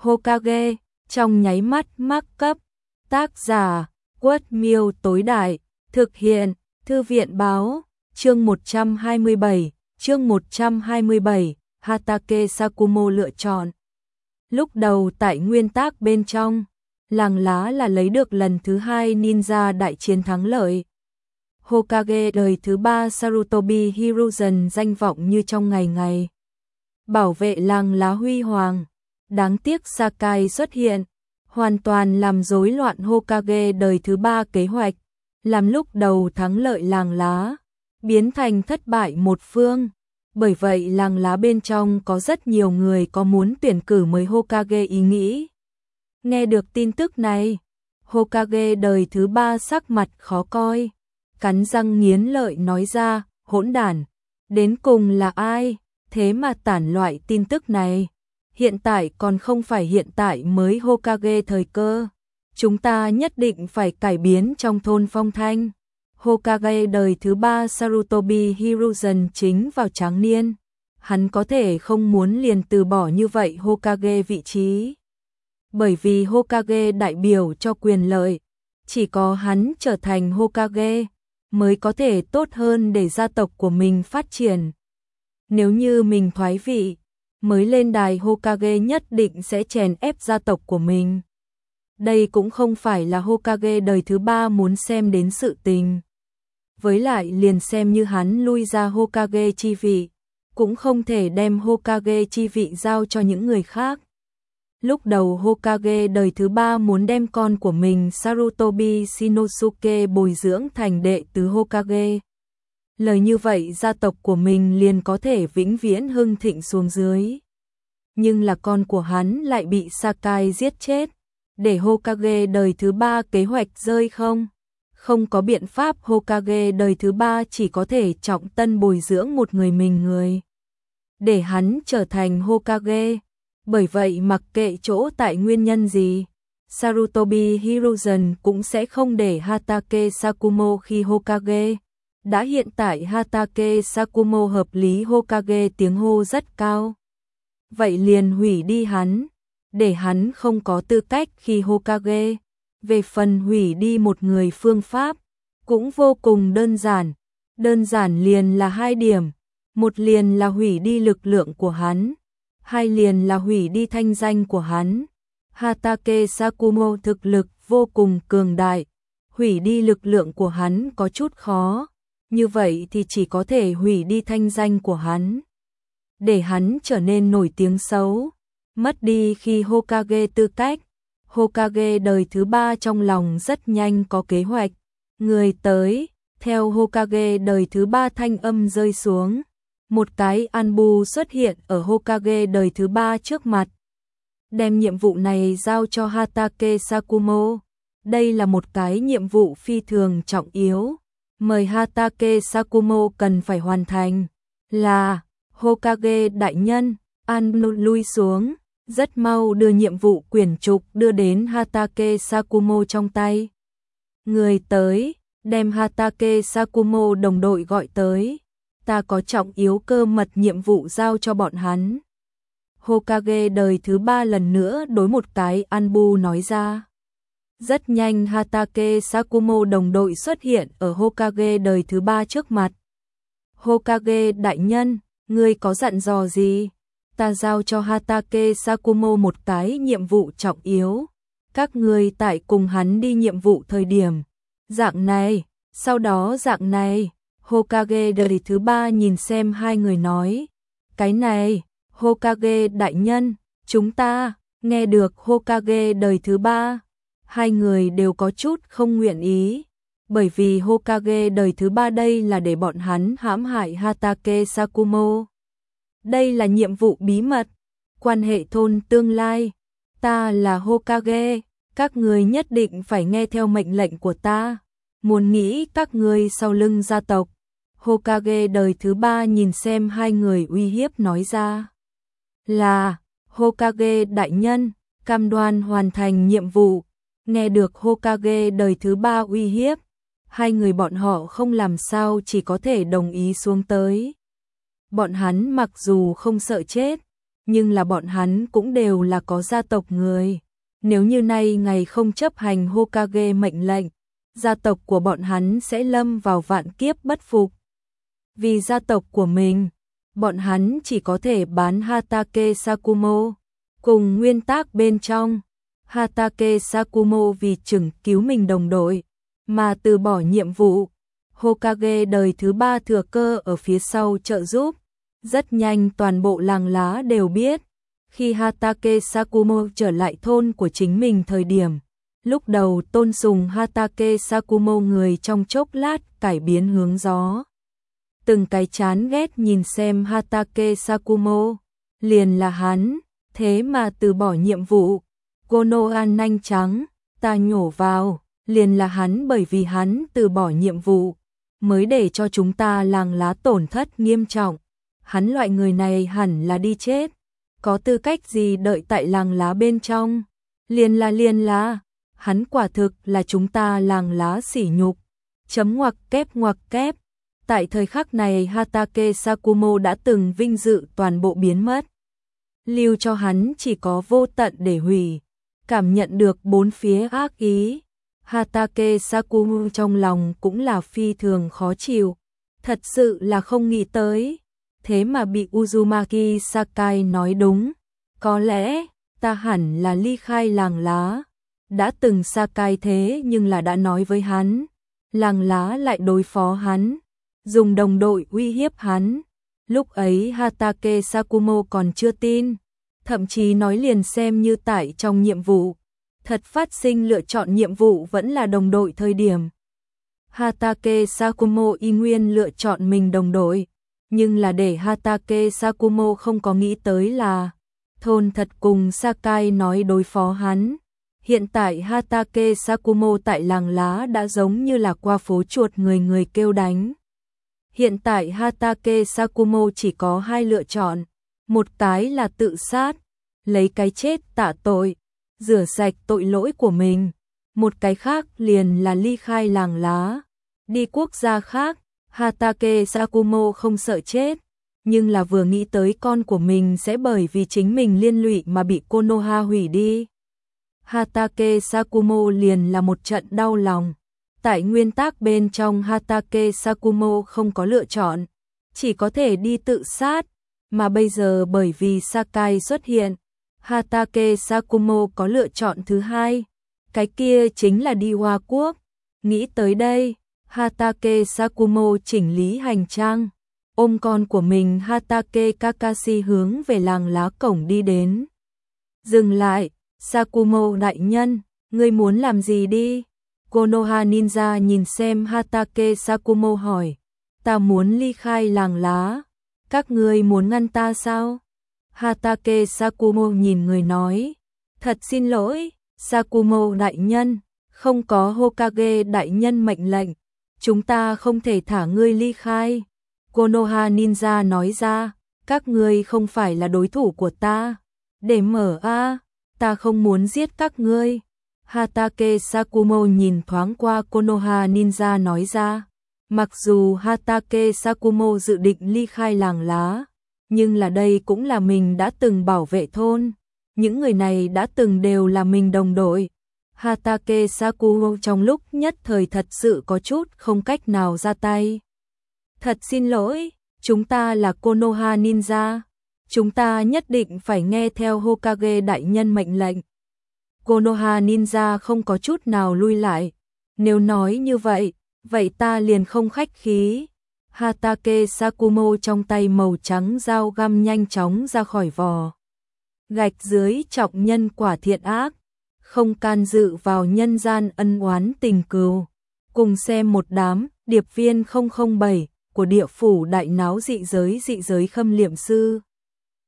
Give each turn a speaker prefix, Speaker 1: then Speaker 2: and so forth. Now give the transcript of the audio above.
Speaker 1: Hokage, trong nháy mắt mắc cấp. Tác giả, Quất Miêu tối đại, thực hiện, Thư viện báo, chương 127, Hatake Sakumo lựa chọn. Lúc đầu tại nguyên tác bên trong, làng lá là lấy được lần thứ 2 ninja đại chiến thắng lợi. Hokage đời thứ 3 Sarutobi Hiruzen danh vọng như trong ngày ngày. Bảo vệ làng lá huy hoàng. Đáng tiếc Sakai xuất hiện, hoàn toàn làm rối loạn Hokage đời thứ 3 kế hoạch, làm lúc đầu thắng lợi làng lá, biến thành thất bại một phương. Bởi vậy làng lá bên trong có rất nhiều người có muốn tuyển cử mới Hokage ý nghĩ. Nghe được tin tức này, Hokage đời thứ 3 sắc mặt khó coi, cắn răng nghiến lợi nói ra, hỗn đản, đến cùng là ai, thế mà tản loại tin tức này. Hiện tại còn không phải hiện tại mới Hokage thời cơ, chúng ta nhất định phải cải biến trong thôn phong thanh. Hokage đời thứ 3 Sarutobi Hiruzen chính vào tráng niên, hắn có thể không muốn liền từ bỏ như vậy Hokage vị trí. Bởi vì Hokage đại biểu cho quyền lợi, chỉ có hắn trở thành Hokage mới có thể tốt hơn để gia tộc của mình phát triển. Nếu như mình thoái vị, mới lên đài Hokage nhất định sẽ chèn ép gia tộc của mình. Đây cũng không phải là Hokage đời thứ 3 muốn xem đến sự tình. Với lại liền xem như hắn lui ra Hokage chi vị, cũng không thể đem Hokage chi vị giao cho những người khác. Lúc đầu Hokage đời thứ 3 muốn đem con của mình Sarutobi Shinosuke bồi dưỡng thành đệ tứ Hokage. Lời như vậy gia tộc của mình liền có thể vĩnh viễn hưng thịnh xuống dưới. Nhưng là con của hắn lại bị Sakai giết chết, để Hokage đời thứ 3 kế hoạch rơi không? Không có biện pháp, Hokage đời thứ 3 chỉ có thể trọng tân bồi dưỡng một người mình người, để hắn trở thành Hokage. Bởi vậy mặc kệ chỗ tại nguyên nhân gì, Sarutobi Hiruzen cũng sẽ không để Hatake Sakumo khi Hokage. Đã hiện tại Hatake Sakumo hợp lý Hokage tiếng hô rất cao. Vậy liền hủy đi hắn, để hắn không có tư cách khi Hokage. Về phần hủy đi một người phương pháp, cũng vô cùng đơn giản liền là 2 điểm. Một liền là hủy đi lực lượng của hắn, 2 liền là hủy đi thanh danh của hắn. Hatake Sakumo thực lực vô cùng cường đại, hủy đi lực lượng của hắn có chút khó. Như vậy thì chỉ có thể hủy đi thanh danh của hắn, để hắn trở nên nổi tiếng xấu, mất đi khi Hokage tư cách. Hokage đời thứ 3 trong lòng rất nhanh có kế hoạch. Người tới, theo Hokage đời thứ 3 thanh âm rơi xuống, một cái Anbu xuất hiện ở Hokage đời thứ 3 trước mặt. Đem nhiệm vụ này giao cho Hatake Sakumo. Đây là một cái nhiệm vụ phi thường trọng yếu, mời Hatake Sakumo cần phải hoàn thành. Là, Hokage đại nhân, Anbu lui xuống, rất mau đưa nhiệm vụ quyển trục đưa đến Hatake Sakumo trong tay. Người tới, đem Hatake Sakumo đồng đội gọi tới, ta có trọng yếu cơ mật nhiệm vụ giao cho bọn hắn. Hokage đời thứ 3 lần nữa đối một cái Anbu nói ra. Rất nhanh Hatake Sakumo đồng đội xuất hiện ở Hokage đời thứ 3 trước mặt. Hokage đại nhân, ngươi có dặn dò gì? Ta giao cho Hatake Sakumo một cái nhiệm vụ trọng yếu. Các ngươi tại cùng hắn đi nhiệm vụ thời điểm. Dạng này, sau đó dạng này. Hokage đời thứ 3 nhìn xem 2 người nói. Cái này, Hokage đại nhân, chúng ta, nghe được Hokage đời thứ 3. 2 người đều có chút không nguyện ý. Bởi vì Hokage đời thứ 3 đây là để bọn hắn hãm hại Hatake Sakumo. Đây là nhiệm vụ bí mật, quan hệ thôn tương lai. Ta là Hokage, các người nhất định phải nghe theo mệnh lệnh của ta. Muốn nghĩ các ngươi sau lưng gia tộc. Hokage đời thứ 3 nhìn xem 2 người uy hiếp nói ra. Là, Hokage đại nhân, cam đoan hoàn thành nhiệm vụ. Nghe được Hokage đời thứ 3 uy hiếp, 2 người bọn họ không làm sao chỉ có thể đồng ý xuống tới. Bọn hắn mặc dù không sợ chết, nhưng là bọn hắn cũng đều là có gia tộc người. Nếu như nay ngày không chấp hành Hokage mệnh lệnh, gia tộc của bọn hắn sẽ lâm vào vạn kiếp bất phục. Vì gia tộc của mình, bọn hắn chỉ có thể bán Hatake Sakumo. Cùng nguyên tắc bên trong, Hatake Sakumo vì chừng cứu mình đồng đội, mà từ bỏ nhiệm vụ. Hokage đời thứ 3 thừa cơ ở phía sau trợ giúp. Rất nhanh toàn bộ làng lá đều biết. Khi Hatake Sakumo trở lại thôn của chính mình thời điểm, lúc đầu tôn sùng Hatake Sakumo người trong chốc lát cải biến hướng gió. Từng cái chán ghét nhìn xem Hatake Sakumo, liền là hắn, thế mà từ bỏ nhiệm vụ. Konoha nanh trắng, ta nhổ vào, liền là hắn, bởi vì hắn từ bỏ nhiệm vụ, mới để cho chúng ta làng lá tổn thất nghiêm trọng. Hắn loại người này hẳn là đi chết, có tư cách gì đợi tại làng lá bên trong, liền là, hắn quả thực là chúng ta làng lá sỉ nhục. Chấm ngoặc kép. Tại thời khắc này Hatake Sakumo đã từng vinh dự toàn bộ biến mất. Lưu cho hắn chỉ có vô tận để hủy. Cảm nhận được bốn phía ác ý, Hatake Sakumo trong lòng cũng là phi thường khó chịu. Thật sự là không nghĩ tới, thế mà bị Uzumaki Sakai nói đúng. Có lẽ ta hẳn là ly khai làng lá. Đã từng Sakai thế nhưng là đã nói với hắn, làng lá lại đối phó hắn, dùng đồng đội uy hiếp hắn. Lúc ấy Hatake Sakumo còn chưa tin, thậm chí nói liền xem như tại trong nhiệm vụ, thật phát sinh lựa chọn nhiệm vụ vẫn là đồng đội thời điểm. Hatake Sakumo y nguyên lựa chọn mình đồng đội, nhưng là để Hatake Sakumo không có nghĩ tới là thôn thật cùng Sakai nói đối phó hắn. Hiện tại Hatake Sakumo tại làng lá đã giống như là qua phố chuột người kêu đánh. Hiện tại Hatake Sakumo chỉ có hai lựa chọn, một cái là tự sát, lấy cái chết tạ tội, rửa sạch tội lỗi của mình, một cái khác liền là ly khai làng lá, đi quốc gia khác. Hatake Sakumo không sợ chết, nhưng là vừa nghĩ tới con của mình sẽ bởi vì chính mình liên lụy mà bị Konoha hủy đi, Hatake Sakumo liền là một trận đau lòng. Tại nguyên tắc bên trong Hatake Sakumo không có lựa chọn, chỉ có thể đi tự sát, mà bây giờ bởi vì Sakai xuất hiện, Hatake Sakumo có lựa chọn thứ hai, cái kia chính là đi Hoa Quốc. Nghĩ tới đây, Hatake Sakumo chỉnh lý hành trang, ôm con của mình Hatake Kakashi hướng về làng lá cổng đi đến. Dừng lại, Sakumo đại nhân, ngươi muốn làm gì đi? Konoha Ninja nhìn xem Hatake Sakumo hỏi. Ta muốn ly khai làng lá, các ngươi muốn ngăn ta sao? Hatake Sakumo nhìn người nói. Thật xin lỗi, Sakumo đại nhân, không có Hokage đại nhân mệnh lệnh, chúng ta không thể thả ngươi ly khai. Konoha Ninja nói ra, các ngươi không phải là đối thủ của ta. Để mở a, ta không muốn giết các ngươi. Hatake Sakumo nhìn thoáng qua Konoha Ninja nói ra. Mặc dù Hatake Sakumo dự định ly khai làng lá, nhưng là đây cũng là mình đã từng bảo vệ thôn. Những người này đã từng đều là mình đồng đội. Hatake Sakumo trong lúc nhất thời thật sự có chút không cách nào ra tay. Thật xin lỗi, chúng ta là Konoha Ninja. Chúng ta nhất định phải nghe theo Hokage đại nhân mệnh lệnh. Konoha Ninja không có chút nào lui lại. Nếu nói như vậy, vậy ta liền không khách khí. Hatake Sakumo trong tay màu trắng dao găm nhanh chóng ra khỏi vỏ. Gạch dưới trọng nhân quả thiện ác, không can dự vào nhân gian ân oán tình cừu. Cùng xem một đám điệp viên 007 của địa phủ đại náo dị giới khâm liệm sư.